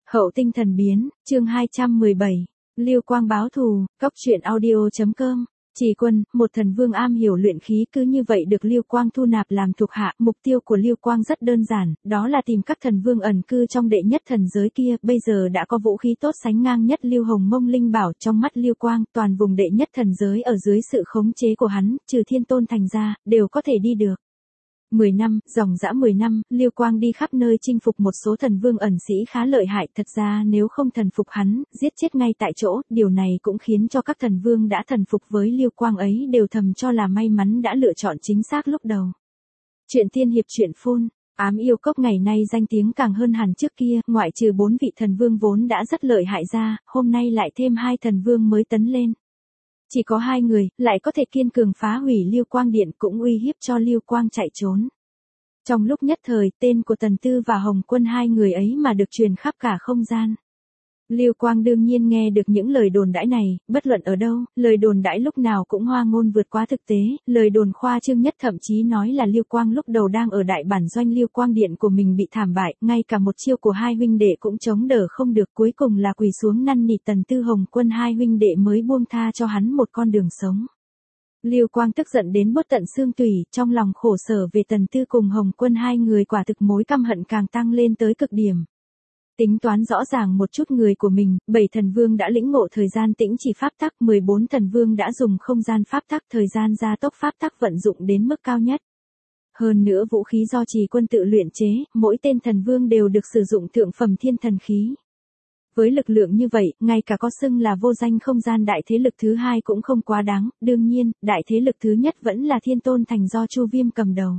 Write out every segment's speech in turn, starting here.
Hậu tinh thần biến, chương 217. Lưu Quang báo thù, cóc truyện audio.com. Chỉ Quân, một thần vương am hiểu luyện khí cứ như vậy được Lưu Quang thu nạp làm thuộc hạ. Mục tiêu của Lưu Quang rất đơn giản, đó là tìm các thần vương ẩn cư trong đệ nhất thần giới kia. Bây giờ đã có vũ khí tốt sánh ngang nhất Lưu Hồng Mông Linh Bảo. Trong mắt Lưu Quang, toàn vùng đệ nhất thần giới ở dưới sự khống chế của hắn, trừ Thiên Tôn Thành ra, đều có thể đi được. 10 năm, dòng dã 10 năm, Lưu Quang đi khắp nơi chinh phục một số thần vương ẩn sĩ khá lợi hại. Thật ra nếu không thần phục hắn, giết chết ngay tại chỗ, điều này cũng khiến cho các thần vương đã thần phục với Lưu Quang ấy đều thầm cho là may mắn đã lựa chọn chính xác lúc đầu. Chuyện tiên hiệp truyện phun, Ám Yêu Cốc ngày nay danh tiếng càng hơn hẳn trước kia, ngoại trừ 4 vị thần vương vốn đã rất lợi hại ra, hôm nay lại thêm 2 thần vương mới tấn lên. Chỉ có 2 người, lại có thể kiên cường phá hủy Lưu Quang Điện cũng uy hiếp cho Lưu Quang chạy trốn. Trong lúc nhất thời, tên của Tần Tư và Hồng Quân, 2 người ấy mà được truyền khắp cả không gian. Lưu Quang đương nhiên nghe được những lời đồn đãi này, bất luận ở đâu, lời đồn đãi lúc nào cũng hoa ngôn vượt quá thực tế, lời đồn khoa trương nhất thậm chí nói là Lưu Quang lúc đầu đang ở đại bản doanh Lưu Quang Điện của mình bị thảm bại, ngay cả một chiêu của 2 huynh đệ cũng chống đỡ không được, cuối cùng là quỳ xuống năn nỉ Tần Tư Hồng Quân 2 huynh đệ mới buông tha cho hắn một con đường sống. Lưu Quang tức giận đến buốt tận xương tủy, trong lòng khổ sở về Tần Tư cùng Hồng Quân, 2 người quả thực mối căm hận càng tăng lên tới cực điểm. Tính toán rõ ràng một chút người của mình, 7 thần vương đã lĩnh ngộ thời gian tĩnh chỉ pháp tắc, 14 thần vương đã dùng không gian pháp tắc, thời gian gia tốc pháp tắc vận dụng đến mức cao nhất. Hơn nữa vũ khí do Chỉ Quân tự luyện chế, mỗi tên thần vương đều được sử dụng thượng phẩm thiên thần khí. Với lực lượng như vậy, ngay cả có xưng là vô danh không gian đại thế lực thứ 2 cũng không quá đáng, đương nhiên, đại thế lực thứ nhất vẫn là Thiên Tôn Thành do Chu Viêm cầm đầu.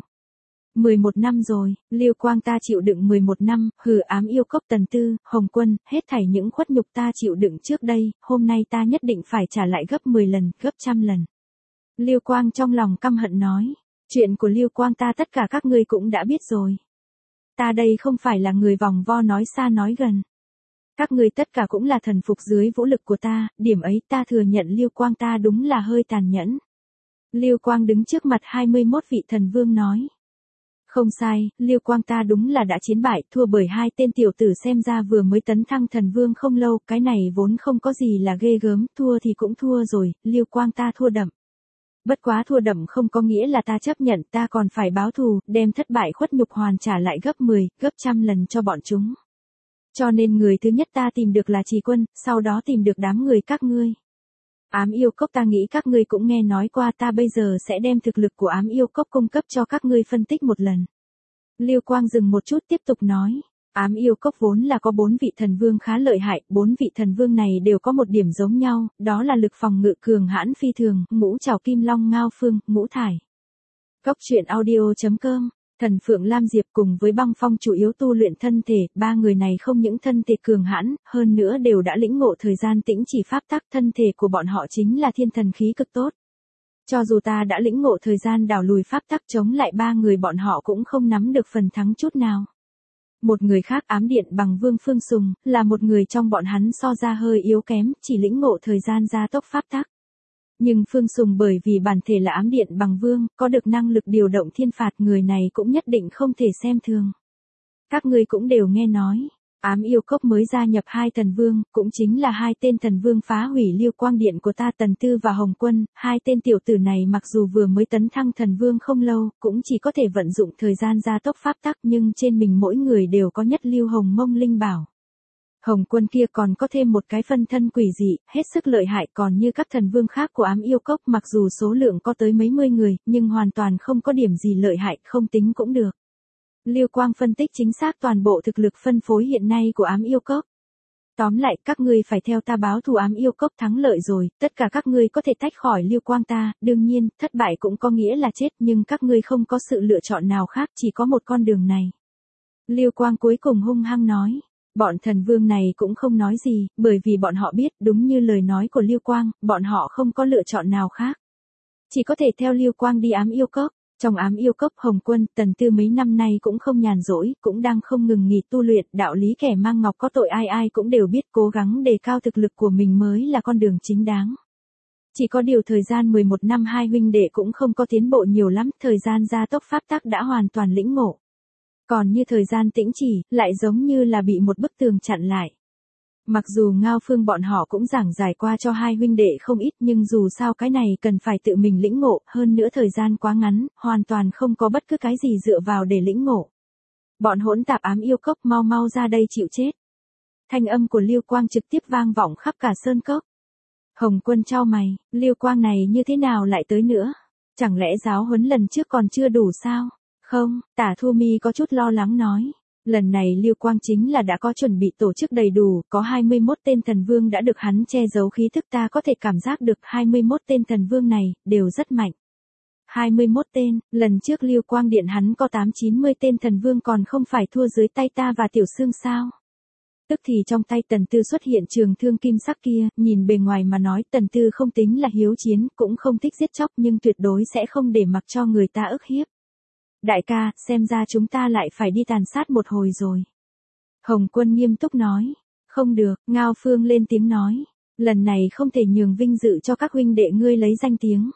11 năm rồi, Lưu Quang ta chịu đựng 11 năm, Ám Yêu Cốc, Tần Tư, Hồng Quân, hết thảy những khuất nhục ta chịu đựng trước đây, hôm nay ta nhất định phải trả lại gấp 10 lần, gấp trăm lần. Lưu Quang trong lòng căm hận nói, chuyện của Lưu Quang ta tất cả các ngươi cũng đã biết rồi. Ta đây không phải là người vòng vo nói xa nói gần. Các ngươi tất cả cũng là thần phục dưới vũ lực của ta, điểm ấy ta thừa nhận Lưu Quang ta đúng là hơi tàn nhẫn. Lưu Quang đứng trước mặt 21 vị thần vương nói. Không sai, Lưu Quang ta đúng là đã chiến bại, thua bởi 2 tên tiểu tử xem ra vừa mới tấn thăng thần vương không lâu, cái này vốn không có gì là ghê gớm, thua thì cũng thua rồi, Lưu Quang ta thua đậm. Bất quá thua đậm không có nghĩa là ta chấp nhận, ta còn phải báo thù, đem thất bại khuất nhục hoàn trả lại gấp 10, gấp trăm lần cho bọn chúng. Cho nên người thứ nhất ta tìm được là Chỉ Quân, sau đó tìm được đám người các ngươi. Ám Yêu Cốc ta nghĩ các ngươi cũng nghe nói qua, ta bây giờ sẽ đem thực lực của Ám Yêu Cốc cung cấp cho các ngươi phân tích một lần. Lưu Quang dừng một chút tiếp tục nói, Ám Yêu Cốc vốn là có 4 vị thần vương khá lợi hại, 4 vị thần vương này đều có một điểm giống nhau, đó là lực phòng ngự cường hãn phi thường, Ngũ Trảo Kim Long Ngao Phương, Ngũ Thải. Cóc truyện audio.com. Thần Phượng Lam Diệp cùng với Băng Phong chủ yếu tu luyện thân thể, 3 người này không những thân thể cường hãn, hơn nữa đều đã lĩnh ngộ thời gian tĩnh chỉ pháp tắc, thân thể của bọn họ chính là thiên thần khí cực tốt. Cho dù ta đã lĩnh ngộ thời gian đảo lùi pháp tắc chống lại 3 người bọn họ cũng không nắm được phần thắng chút nào. Một người khác Ám Điện Bằng Vương Phương Sùng, là một người trong bọn hắn so ra hơi yếu kém, chỉ lĩnh ngộ thời gian gia tốc pháp tắc. Nhưng Phương Sùng bởi vì bản thể là Ám Điện Bằng Vương, có được năng lực điều động thiên phạt, người này cũng nhất định không thể xem thường. Các ngươi cũng đều nghe nói, Ám Yêu Cốc mới gia nhập 2 thần vương, cũng chính là 2 tên thần vương phá hủy Lưu Quang Điện của ta, Tần Tư và Hồng Quân, 2 tên tiểu tử này mặc dù vừa mới tấn thăng thần vương không lâu, cũng chỉ có thể vận dụng thời gian gia tốc pháp tắc, nhưng trên mình mỗi người đều có nhất Lưu Hồng Mông Linh Bảo. Hồng Quân kia còn có thêm một cái phân thân quỷ dị, hết sức lợi hại, còn như các thần vương khác của Ám Yêu Cốc mặc dù số lượng có tới mấy mươi người, nhưng hoàn toàn không có điểm gì lợi hại, không tính cũng được. Lưu Quang phân tích chính xác toàn bộ thực lực phân phối hiện nay của Ám Yêu Cốc. Tóm lại, các ngươi phải theo ta báo thù Ám Yêu Cốc thắng lợi rồi, tất cả các ngươi có thể tách khỏi Lưu Quang ta, đương nhiên, thất bại cũng có nghĩa là chết, nhưng các ngươi không có sự lựa chọn nào khác, chỉ có một con đường này. Lưu Quang cuối cùng hung hăng nói. Bọn thần vương này cũng không nói gì, bởi vì bọn họ biết, đúng như lời nói của Lưu Quang, bọn họ không có lựa chọn nào khác. Chỉ có thể theo Lưu Quang đi Ám Yêu Cốc. Trong Ám Yêu Cốc, Hồng Quân, Tần Tư mấy năm nay cũng không nhàn rỗi, cũng đang không ngừng nghỉ tu luyện, đạo lý kẻ mang ngọc có tội ai ai cũng đều biết, cố gắng đề cao thực lực của mình mới là con đường chính đáng. Chỉ có điều thời gian 11 năm 2 huynh đệ cũng không có tiến bộ nhiều lắm, thời gian gia tốc pháp tắc đã hoàn toàn lĩnh ngộ. Còn như thời gian tĩnh chỉ, lại giống như là bị một bức tường chặn lại. Mặc dù Ngao Phương bọn họ cũng giảng giải qua cho hai huynh đệ không ít nhưng dù sao cái này cần phải tự mình lĩnh ngộ, hơn nữa thời gian quá ngắn, hoàn toàn không có bất cứ cái gì dựa vào để lĩnh ngộ. Bọn hỗn tạp ám yêu cốc mau mau ra đây chịu chết. Thanh âm của Lưu Quang trực tiếp vang vọng khắp cả sơn cốc. Hồng Quân chau mày, Lưu Quang này như thế nào lại tới nữa? Chẳng lẽ giáo huấn lần trước còn chưa đủ sao? Không, Tả Thu Mi có chút lo lắng nói. Lần này Lưu Quang chính là đã có chuẩn bị tổ chức đầy đủ, có 21 tên thần vương đã được hắn che giấu khí thức, ta có thể cảm giác được 21 tên thần vương này, đều rất mạnh. 21 tên, lần trước Lưu Quang Điện hắn có 8-90 tên thần vương còn không phải thua dưới tay ta và Tiểu Sương sao? Tức thì trong tay Tần Tư xuất hiện trường thương kim sắc kia, nhìn bề ngoài mà nói Tần Tư không tính là hiếu chiến, cũng không thích giết chóc nhưng tuyệt đối sẽ không để mặc cho người ta ức hiếp. Đại ca, xem ra chúng ta lại phải đi tàn sát một hồi rồi. Hồng Quân nghiêm túc nói. Không được, Ngao Phương lên tiếng nói. Lần này không thể nhường vinh dự cho các huynh đệ ngươi lấy danh tiếng.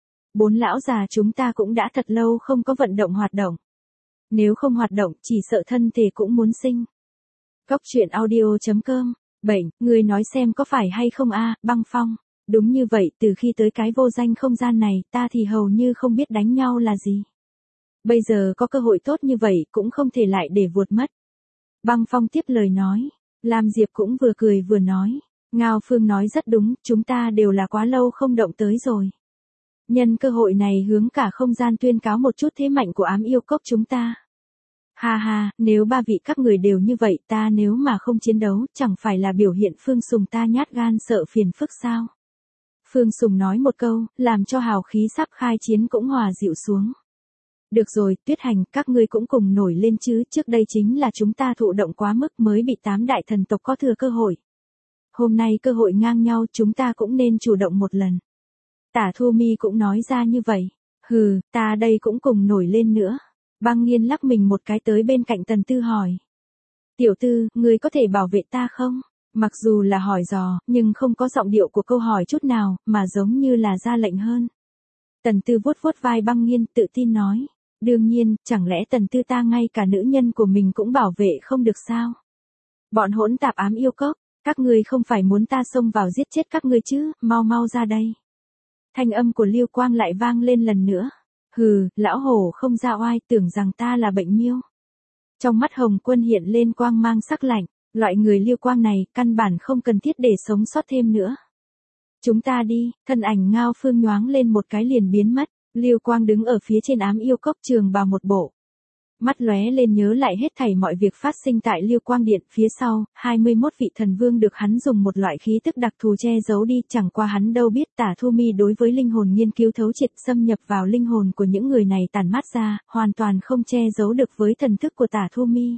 4 lão già chúng ta cũng đã thật lâu không có vận động hoạt động. Nếu không hoạt động chỉ sợ thân thể cũng muốn sinh. Cốc truyện audio.com. Bệnh, ngươi nói xem có phải hay không a, Băng Phong. Đúng như vậy, từ khi tới cái vô danh không gian này ta thì hầu như không biết đánh nhau là gì. Bây giờ có cơ hội tốt như vậy cũng không thể lại để vuột mất. Băng Phong tiếp lời nói. Lam Diệp cũng vừa cười vừa nói. Ngao Phương nói rất đúng, chúng ta đều là quá lâu không động tới rồi. Nhân cơ hội này hướng cả không gian tuyên cáo một chút thế mạnh của ám yêu cốc chúng ta. Ha ha, nếu ba vị các người đều như vậy ta nếu mà không chiến đấu chẳng phải là biểu hiện Phương Sùng ta nhát gan sợ phiền phức sao. Phương Sùng nói một câu, làm cho hào khí sắp khai chiến cũng hòa dịu xuống. Được rồi, Tuyết Hành, các ngươi cũng cùng nổi lên chứ, trước đây chính là chúng ta thụ động quá mức mới bị 8 đại thần tộc có thừa cơ hội. Hôm nay cơ hội ngang nhau chúng ta cũng nên chủ động một lần. Tả Thu Mi cũng nói ra như vậy. Hừ, ta đây cũng cùng nổi lên nữa. Băng Nghiên lắc mình một cái tới bên cạnh Tần Tư hỏi. Tiểu Tư, ngươi có thể bảo vệ ta không? Mặc dù là hỏi dò, nhưng không có giọng điệu của câu hỏi chút nào, mà giống như là ra lệnh hơn. Tần Tư vuốt vuốt vai Băng Nghiên tự tin nói. Đương nhiên, chẳng lẽ Tần Tư ta ngay cả nữ nhân của mình cũng bảo vệ không được sao? Bọn hỗn tạp ám yêu cốc, các ngươi không phải muốn ta xông vào giết chết các ngươi chứ, mau mau ra đây. Thanh âm của Lưu Quang lại vang lên lần nữa. Hừ, lão hổ không ra oai tưởng rằng ta là bệnh miêu. Trong mắt Hồng Quân hiện lên quang mang sắc lạnh, loại người Lưu Quang này căn bản không cần thiết để sống sót thêm nữa. Chúng ta đi, thân ảnh Ngao Phương nhoáng lên một cái liền biến mất. Lưu Quang đứng ở phía trên ám yêu cốc trường bào một bộ. Mắt lóe lên nhớ lại hết thảy mọi việc phát sinh tại Lưu Quang Điện, phía sau, 21 vị thần vương được hắn dùng một loại khí tức đặc thù che giấu đi, chẳng qua hắn đâu biết Tả Thu Mi đối với linh hồn nghiên cứu thấu triệt, xâm nhập vào linh hồn của những người này tản mát ra, hoàn toàn không che giấu được với thần thức của Tả Thu Mi.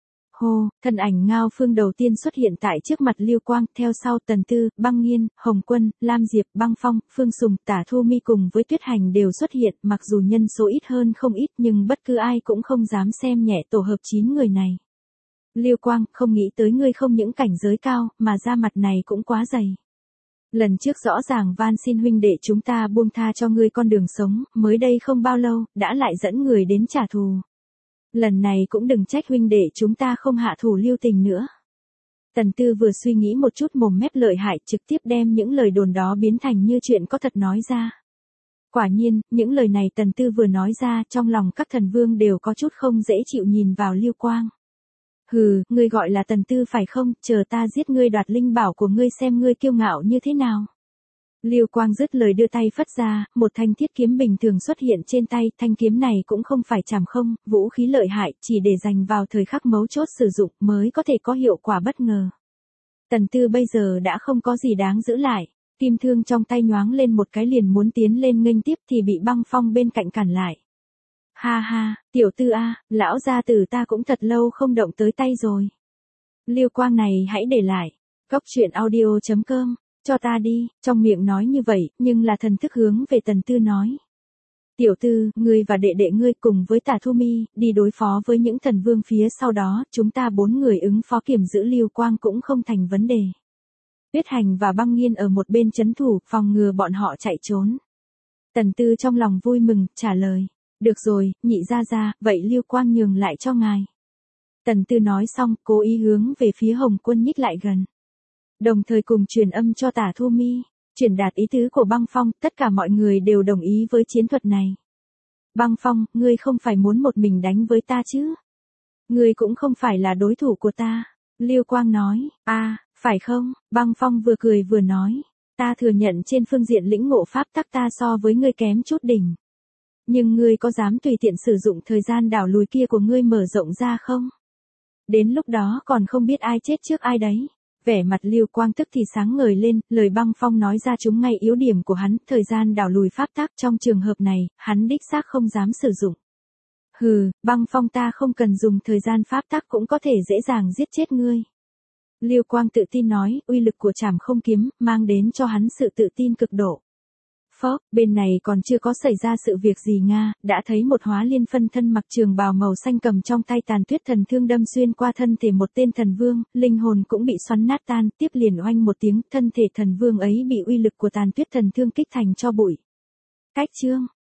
Hô, thân ảnh Ngao Phương đầu tiên xuất hiện tại trước mặt Lưu Quang, theo sau Tần Tư, Băng Nghiên, Hồng Quân, Lam Diệp, Băng Phong, Phương Sùng, Tả Thu Mi cùng với Tuyết Hành đều xuất hiện, mặc dù nhân số ít hơn không ít nhưng bất cứ ai cũng không dám xem nhẹ tổ hợp 9 người này. Lưu Quang, không nghĩ tới ngươi không những cảnh giới cao, mà da mặt này cũng quá dày. Lần trước rõ ràng van xin huynh đệ chúng ta buông tha cho ngươi con đường sống, mới đây không bao lâu, đã lại dẫn người đến trả thù. Lần này cũng đừng trách huynh đệ chúng ta không hạ thủ lưu tình nữa. Tần Tư vừa suy nghĩ một chút mồm mép lợi hại trực tiếp đem những lời đồn đó biến thành như chuyện có thật nói ra. Quả nhiên, những lời này Tần Tư vừa nói ra trong lòng các thần vương đều có chút không dễ chịu nhìn vào Lưu Quang. Hừ, ngươi gọi là Tần Tư phải không, chờ ta giết ngươi đoạt linh bảo của ngươi xem ngươi kiêu ngạo như thế nào. Lưu Quang dứt lời đưa tay phất ra, một thanh thiết kiếm bình thường xuất hiện trên tay, thanh kiếm này cũng không phải chảm không, vũ khí lợi hại, chỉ để dành vào thời khắc mấu chốt sử dụng mới có thể có hiệu quả bất ngờ. Tần Tư bây giờ đã không có gì đáng giữ lại, kim thương trong tay nhoáng lên một cái liền muốn tiến lên nghênh tiếp thì bị Băng Phong bên cạnh cản lại. Ha ha, Tiểu Tư a, lão gia tử ta cũng thật lâu không động tới tay rồi. Lưu Quang này hãy để lại. Cốc truyện audio.com. Cho ta đi, trong miệng nói như vậy, nhưng là thần thức hướng về Tần Tư nói. Tiểu Tư, ngươi và đệ đệ ngươi cùng với Tả Thu Mi, đi đối phó với những thần vương phía sau đó, chúng ta 4 người ứng phó kiểm giữ Lưu Quang cũng không thành vấn đề. Tuyết Hành và Băng Nghiên ở một bên trấn thủ, phòng ngừa bọn họ chạy trốn. Tần Tư trong lòng vui mừng, trả lời. Được rồi, nhị gia gia, vậy Lưu Quang nhường lại cho ngài. Tần Tư nói xong, cố ý hướng về phía Hồng Quân nhích lại gần. đồng thời cùng truyền âm cho Tả Thu Mi, truyền đạt ý tứ của Băng Phong, tất cả mọi người đều đồng ý với chiến thuật này. Băng Phong, ngươi không phải muốn một mình đánh với ta chứ? Ngươi cũng không phải là đối thủ của ta. Lưu Quang nói, phải không? Băng Phong vừa cười vừa nói, ta thừa nhận trên phương diện lĩnh ngộ pháp tắc ta so với ngươi kém chút đỉnh. Nhưng ngươi có dám tùy tiện sử dụng thời gian đảo lùi kia của ngươi mở rộng ra không? Đến lúc đó còn không biết ai chết trước ai đấy. Vẻ mặt Lưu Quang tức thì sáng ngời lên, lời Băng Phong nói ra trúng ngay yếu điểm của hắn, thời gian đảo lùi pháp tắc trong trường hợp này, hắn đích xác không dám sử dụng. Hừ, Băng Phong ta không cần dùng thời gian pháp tắc cũng có thể dễ dàng giết chết ngươi. Lưu Quang tự tin nói, uy lực của Trảm Không kiếm, mang đến cho hắn sự tự tin cực độ. Phốc, bên này còn chưa có xảy ra sự việc gì Nga, đã thấy một hóa liên phân thân mặc trường bào màu xanh cầm trong tay tàn tuyết thần thương đâm xuyên qua thân thể một tên thần vương, linh hồn cũng bị xoắn nát tan, tiếp liền oanh một tiếng, thân thể thần vương ấy bị uy lực của tàn tuyết thần thương kích thành tro bụi. Cách chương